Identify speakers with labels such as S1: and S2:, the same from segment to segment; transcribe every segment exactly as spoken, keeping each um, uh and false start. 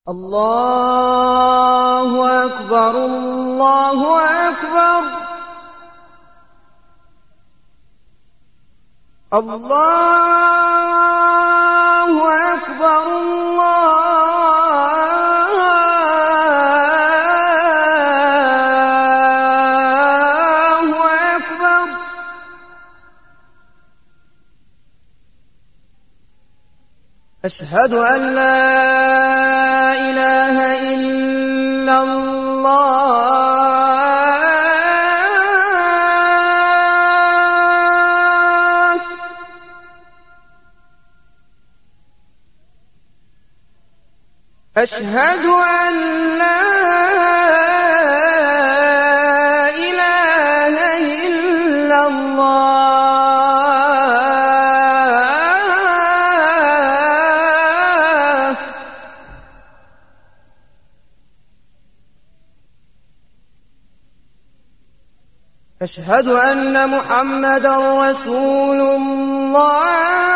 S1: الله أكبر الله أكبر الله أكبر الله أكبر. أشهد أن لا إله إلا الله. أشهد أن لا إله إلا الله. أشهد أن محمدًا رسول الله.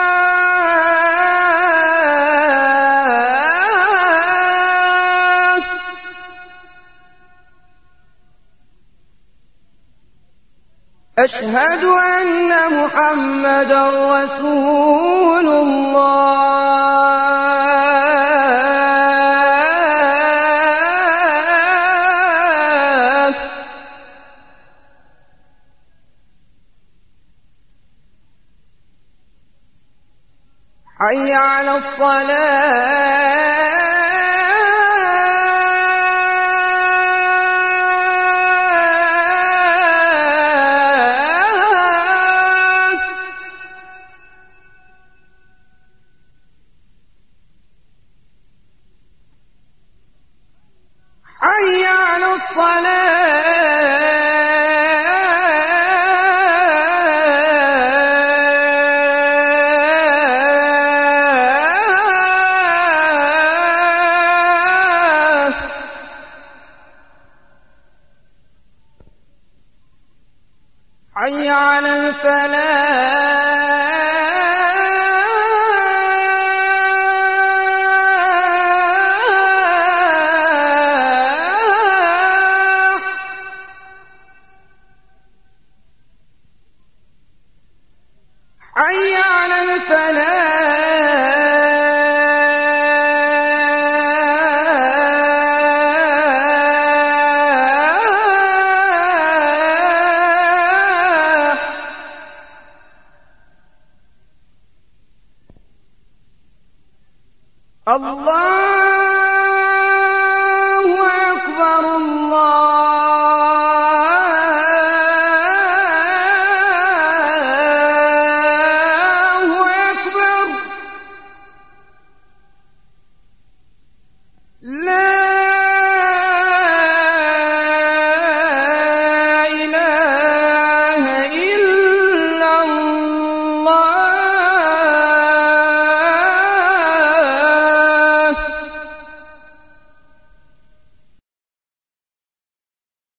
S1: أشهد أن محمدًا رسول الله. حي على الصلاة. حي على الصلاة.